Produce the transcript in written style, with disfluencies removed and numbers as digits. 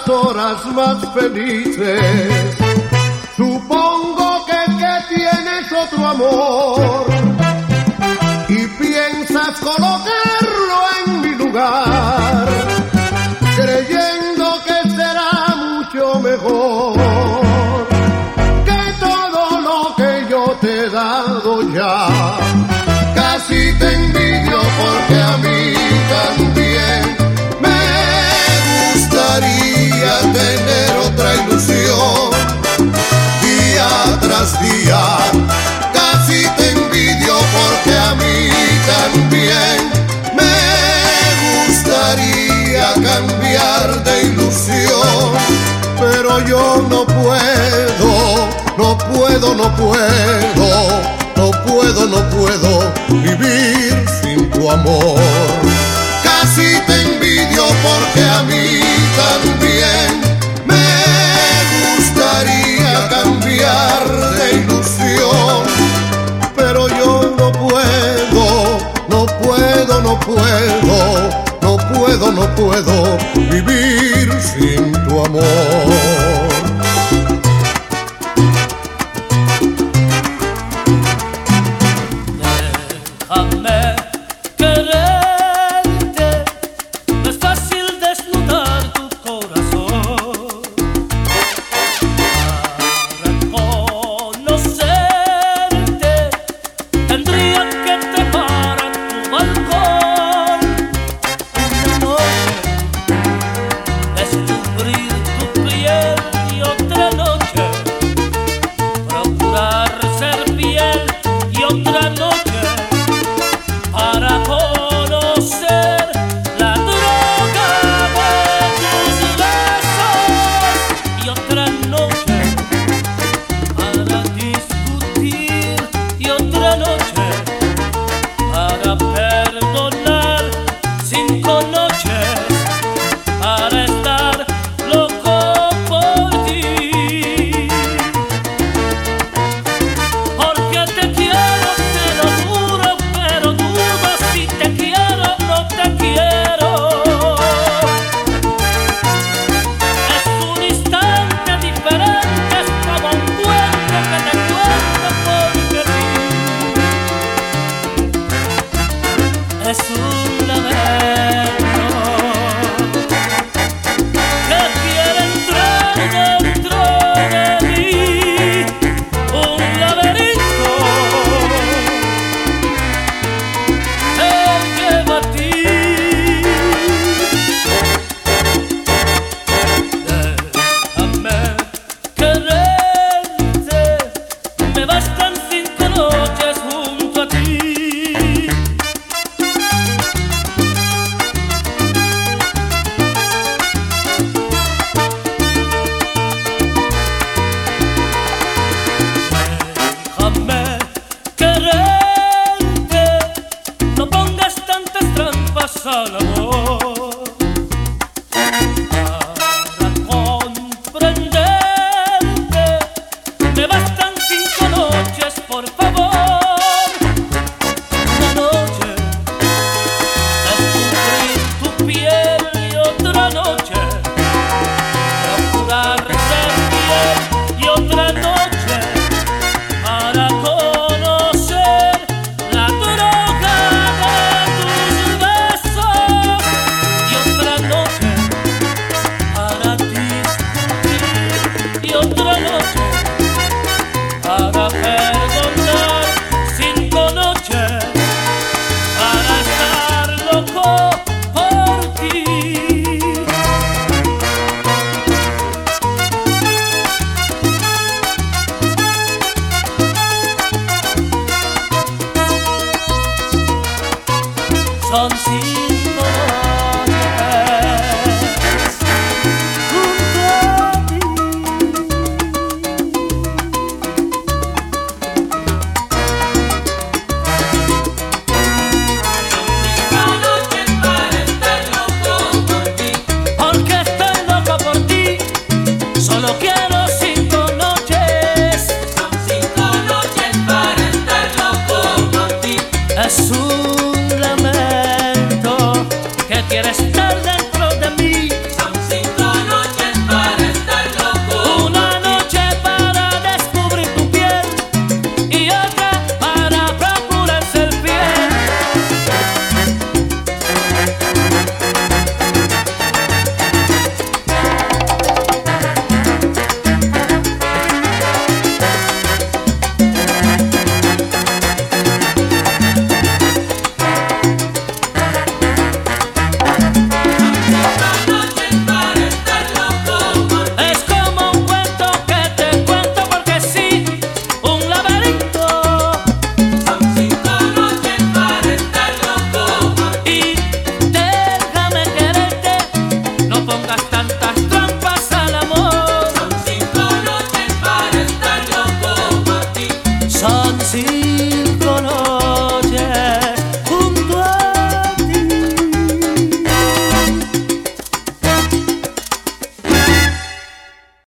las horas más felices. Supongo que tienes otro amor y piensas colocarlo en mi lugar, creyendo que será mucho mejor que todo lo que yo te he dado ya. Casi te envidio porque a mí también me gustaría tener otra ilusión. Día tras día, casi te envidio porque a mí también me gustaría cambiar de ilusión. Pero yo no puedo, no puedo, no puedo, no puedo, no puedo vivir sin tu amor. Casi te envidio porque a mí también me gustaría cambiar de ilusión. Pero yo no puedo, no puedo, no puedo, no puedo, no puedo vivir sin tu amor. Déjame quererte, no es fácil desnudar tu corazón. Para conocerte tendría que trepar a tu balcón. Una noche descubrir tu piel y otra noche procurar ser fiel y otra noche para conocer la droga de tus besos y otra noche